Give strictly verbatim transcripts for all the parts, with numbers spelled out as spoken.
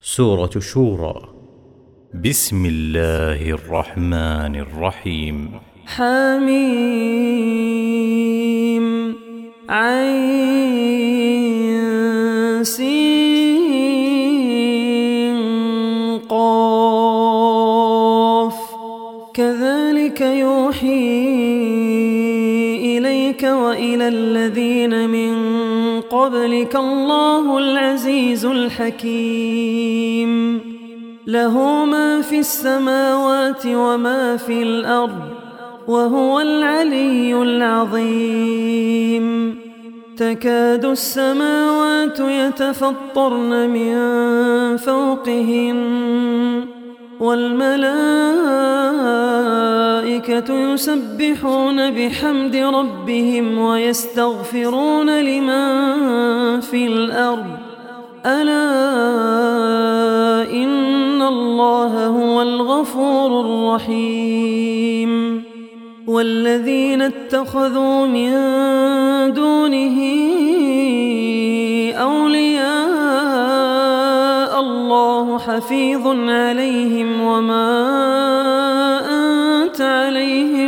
سورة الشورى. بسم الله الرحمن الرحيم. حميم عين سين قاف كذلك يوحي إليك وإلى الذين من قبلك الله العزيز الحكيم. له ما في السماوات وما في الأرض وهو العلي العظيم. تكاد السماوات يتفطرن من فوقهن والملائكة يسبحون بحمد ربهم ويستغفرون لمن في الأرض ألا إن الله هو الغفور الرحيم. والذين اتخذوا من دونه أولياء الله حفيظ عليهم وما أنت عليهم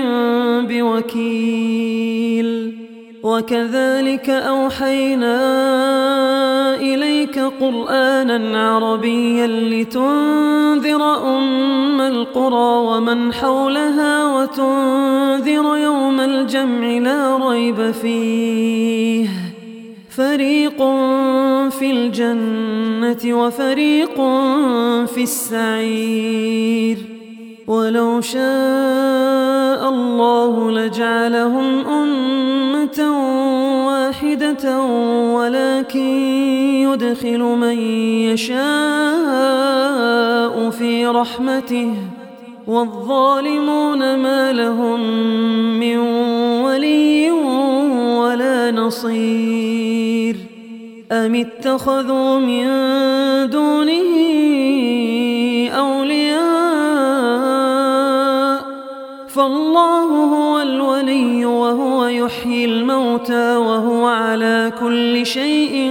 بوكيل. وكذلك أوحينا إليك قرآنا عربيا لتنذر أم القرى ومن حولها وتنذر يوم الجمع لا ريب فيه. فريق في الجنة وفريق في السعير. ولو شاء الله لجعلهم أمة واحدة ولكن يدخل من يشاء في رحمته والظالمون ما لهم من ولي ولا نصير. أم اتخذوا من دونه أولياء فالله هو الولي وهو يحيي الموتى وهو على كل شيء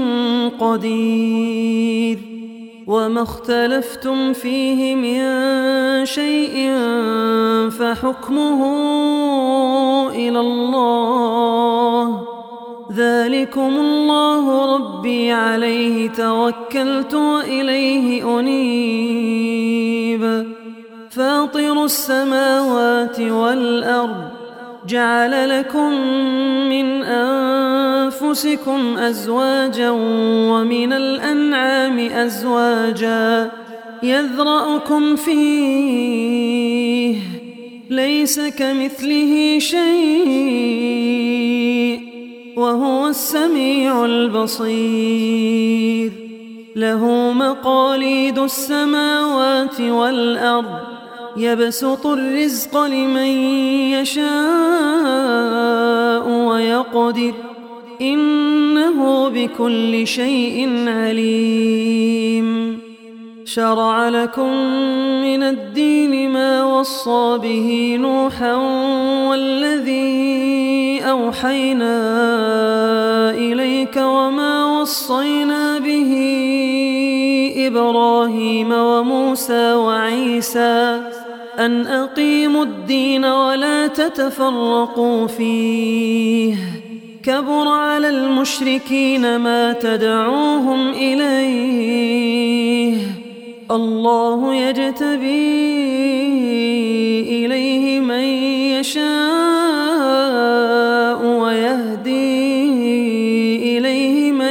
قدير. وما اختلفتم فيه من شيء فحكمه إلى الله. ذلكم الله ربي عليه توكلت وإليه أنيب. فاطر السماوات والأرض جعل لكم من أنفسكم أزواجا ومن الأنعام أزواجا يذرأكم فيه ليس كمثله شيء وهو السميع البصير. له مقاليد السماوات والأرض يبسط الرزق لمن يشاء ويقدر إنه بكل شيء عليم. شرع لكم من الدين ما وصى به نوحا والذي أوحينا إليك وما وصينا به إبراهيم وموسى وعيسى أن أقيموا الدين ولا تتفرقوا فيه. كبر على المشركين ما تدعوهم إليه. الله يجتبي إليه من يشاء ويهدي إليه من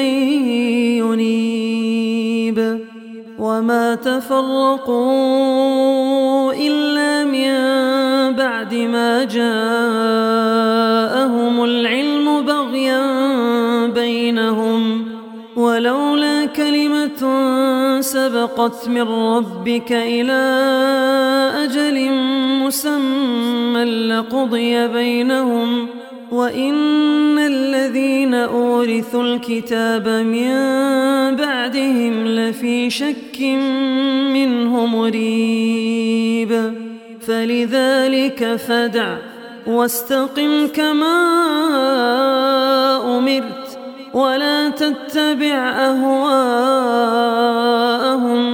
ينيب. وما تفرقوا إلا من بعد ما جاءهم العلم بغيا بينهم ولولا كلمة سبقت من ربك إلى أجل مسمى لقضي بينهم وإن الذين أورثوا الكتاب من بعدهم لفي شك منه مريب. فلذلك فادع واستقم كما أمرت ولا تتبع أهواءهم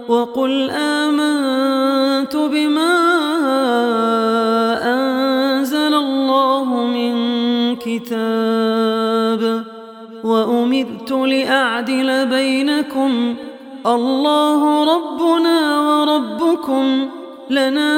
وقل آمنت بما أنزل الله من كتاب وأمرت لأعدل بينكم الله ربنا وربكم لنا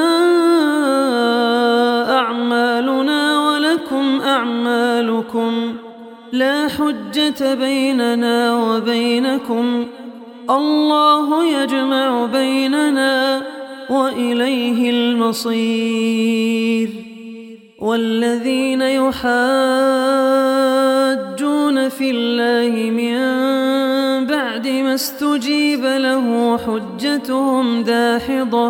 أعمالنا ولكم أعمالكم لا حجة بيننا وبينكم الله يجمع بيننا وإليه المصير. والذين يحاجون في الله من بعد ما استجيب له حجتهم داحضة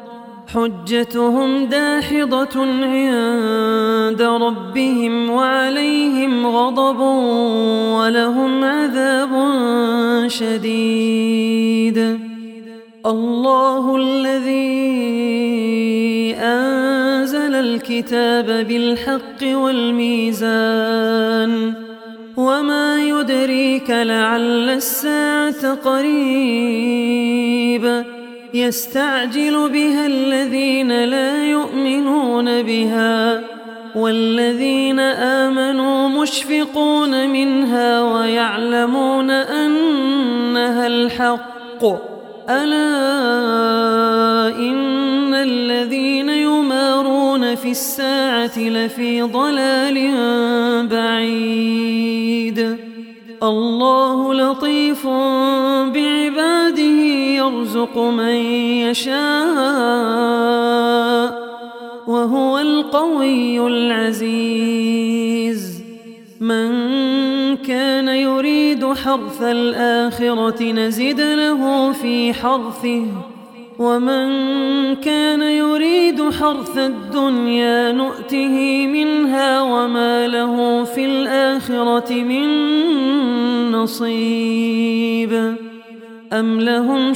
حجتهم داحضة عند ربهم وعليهم غضب ولهم عذاب شديد. الله الذي أنزل الكتاب بالحق والميزان وما يدريك لعل الساعة قريب يستعجل بها الذين لا يؤمنون بها والذين آمنوا مشفقون منها ويعلمون أنها الحق ألا إن الذين يمارون في الساعة لفي ضلال بعيد. الله لطيف بعباده يرزق من يشاء وهو القوي العزيز. من كان يريد حرث الآخرة نزد له في حرثه ومن كان يريد حرث الدنيا نؤته منها وما له في الآخرة من نصيب. أم لهم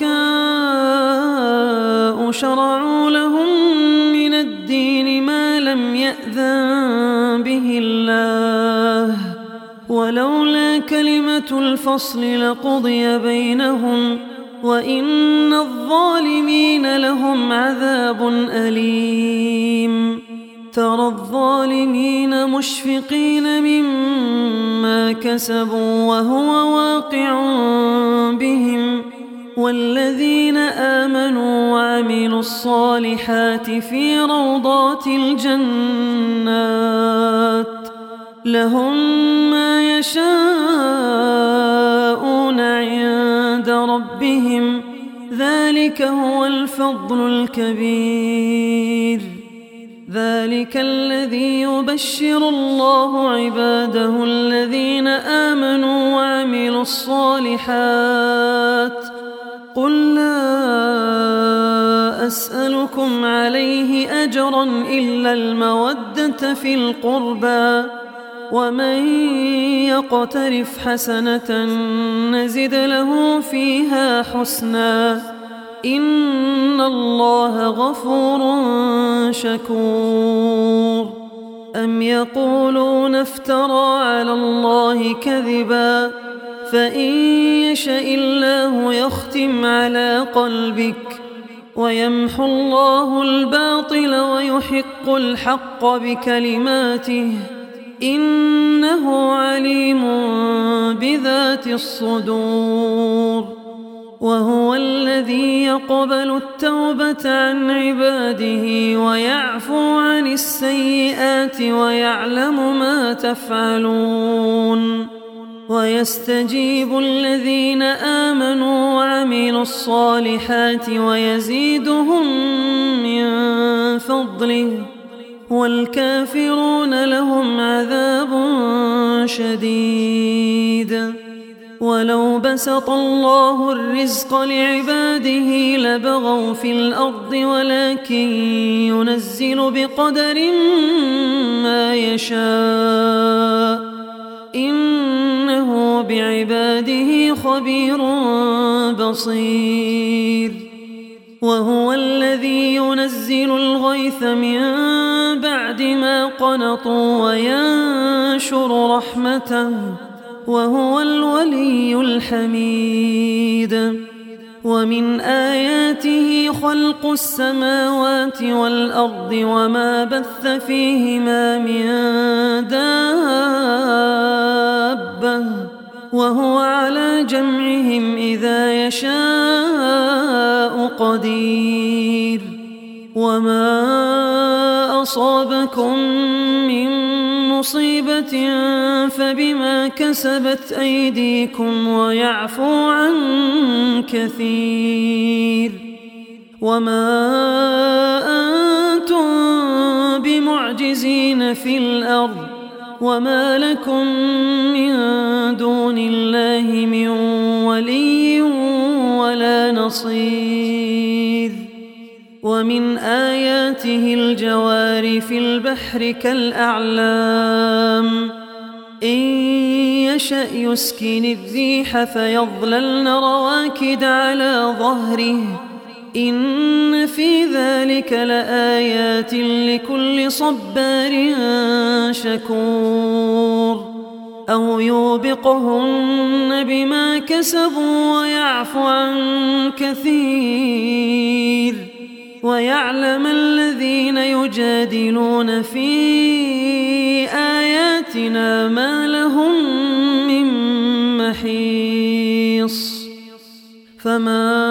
شركاء شرعوا لهم من الدين ما لم يأذن به الله ولولا كلمة الفصل لقضي بينهم وإن الظالمين لهم عذاب أليم. ترى الظالمين مشفقين مما كسبوا وهو واقع بهم والذين آمنوا وعملوا الصالحات في روضات الجنات لهم ما يشاءون عند ربهم ذلك هو الفضل الكبير. ذلك الذي يبشر الله عباده الذين آمنوا وعملوا الصالحات. قل لا أسألكم عليه أجرا إلا المودة في القربى ومن يقترف حسنة نزد له فيها حسنا إن الله غفور شكور. أم يقولون افترى على الله كذبا فإن يشاء الله يختم على قلبك ويمحو الله الباطل ويحق الحق بكلماته إنه عليم بذات الصدور. وهو الذي يقبل التوبة عن عباده ويعفو عن السيئات ويعلم ما تفعلون ويستجيب الذين آمنوا وعملوا الصالحات ويزيدهم من فضله والكافرون لهم عذاب شديد. ولو بسط الله الرزق لعباده لبغوا في الأرض ولكن ينزل بقدر ما يشاء إنه بعباده خبير بصير. وهو الذي ينزل الغيث من بعد ما قنطوا وينشر رحمته وهو الولي الحميد. ومن آياته خلق السماوات والأرض وما بث فيهما من دابة وهو على جمعهم إذا يشاء قدير وما أصابكم من مصيبة فبما كسبت أيديكم ويعفو عن كثير وما أنتم بمعجزين في الأرض وما لكم من دون الله من ولي ولا نصير ومن آياته الجوار في البحر كالأعلام إن يشأ يسكن الريح فيظللن رواكد على ظهره إن في ذلك لآيات لكل صبار شكور أو يوبقهن بما كسبوا ويعفو عن كثير ويعلم الذين يجادلون في آياتنا ما لهم من محيص فما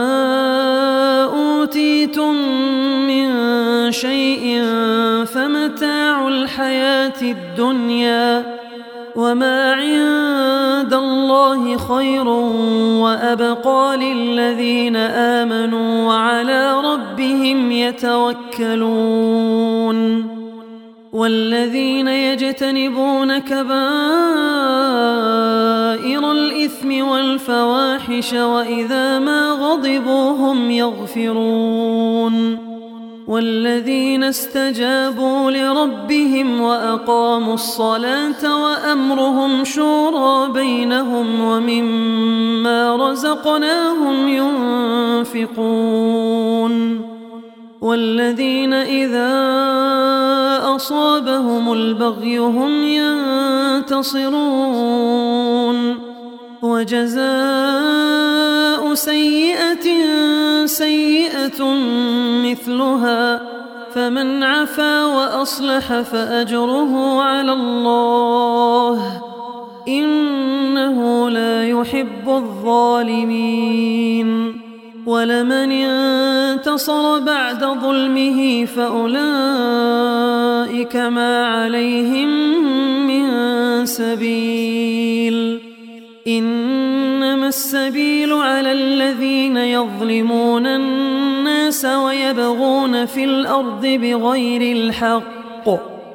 أوتيتم من شيء فمتاع الحياة الدنيا وما عند الله خير وأبقى للذين آمنوا وعلى ربهم يتوكلون والذين يجتنبون كبائر الإثم والفواحش وإذا ما غضبوا هم يغفرون والذين استجابوا لربهم وأقاموا الصلاة وأمرهم شورى بينهم ومما رزقناهم ينفقون والذين إذا أصابهم البغي هم ينتصرون وجزاء سيئة سيئة مثلها فمن عفا وأصلح فأجره على الله إنه لا يحب الظالمين ولمن انتصر بعد ظلمه فأولئك ما عليهم من سبيل إنما السبيل على الذين يظلمون الناس ويبغون في الأرض بغير الحق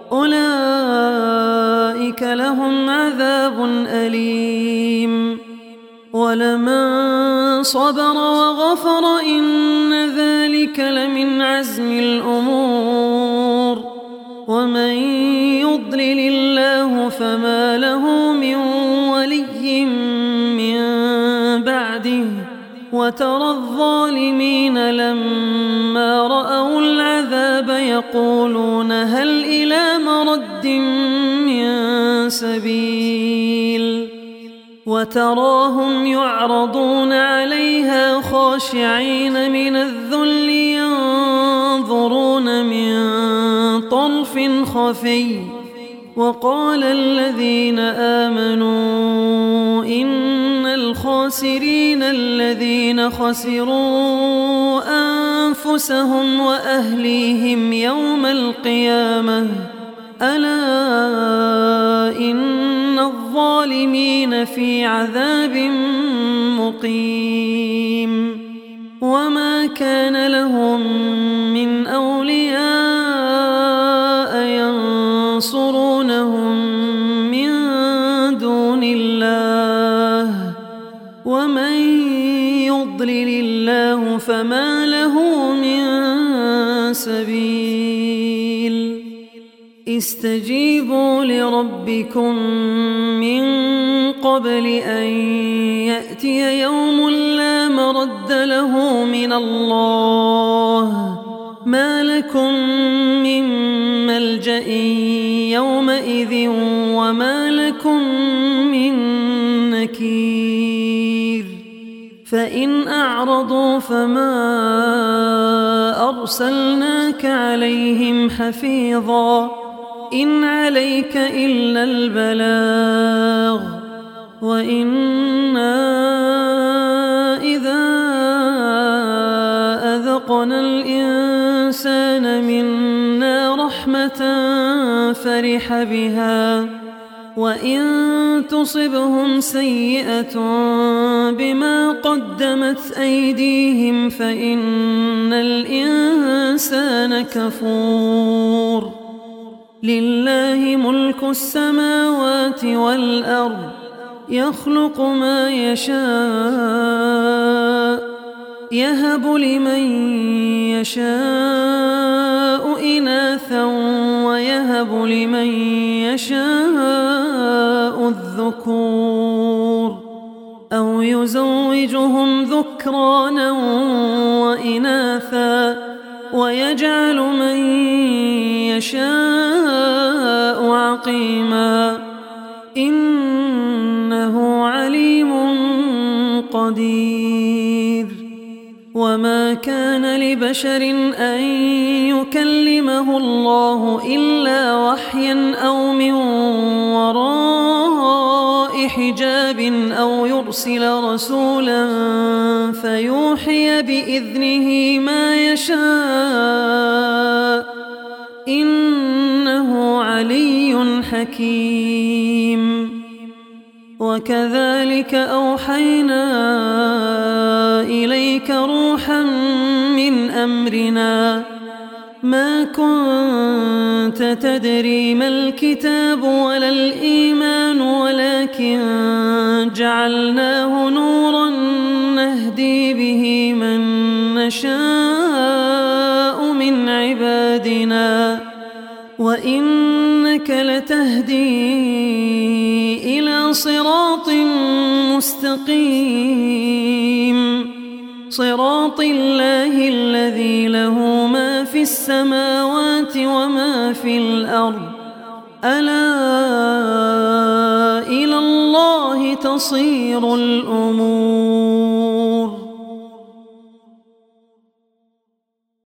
أولئك لهم عذاب أليم ولمن صبر وغفر إن ذلك لمن عزم الأمور ومن يضلل الله فما له من ولي من بعده وترى الظالمين لما رأوا العذاب يقولون هل إلى مرد من سبيل وتراهم يعرضون عليها خاشعين من الذل ينظرون من طرف خفي وقال الذين آمنوا إن الخاسرين الذين خسروا أنفسهم وأهليهم يوم القيامة ألا إن الظالمين في عذاب مقيم وما كان لهم من أولياء ينصرونهم من دون الله ومن يضلل الله فما له من سبيل استجيبوا لربكم من قبل أن يأتي يوم لا مرد له من الله ما لكم من ملجأ يومئذ وما لكم من نكير فإن أعرضوا فما أرسلناك عليهم حفيظا إن عليك إلا البلاغ وإنا إذا أذقنا الإنسان منا رحمة فرح بها وإن تصبهم سيئة بما قدمت أيديهم فإن الإنسان كفور لله ملك السماوات والأرض يخلق ما يشاء يهب لمن يشاء إناثا ويهب لمن يشاء الذكور أو يزوجهم ذكرانا وإناثا ويجعل من يشاء عقيما إنه عليم قدير وما كان لبشر أن يكلمه الله إلا وحيا أو من وراء حجاب أو يرسل رسولا فيوحي بإذنه ما يشاء إنه علي حكيم وكذلك أوحينا إليك روحا من أمرنا ما كنت تدري ما الكتاب ولا الإيمان ولكن جعلناه نورا نهدي به من نشاء من عبادنا وإنك لتهدي إلى صراط مستقيم صراط الله الذي له ما في السماوات وما في الأرض ألا إلى الله تصير الأمور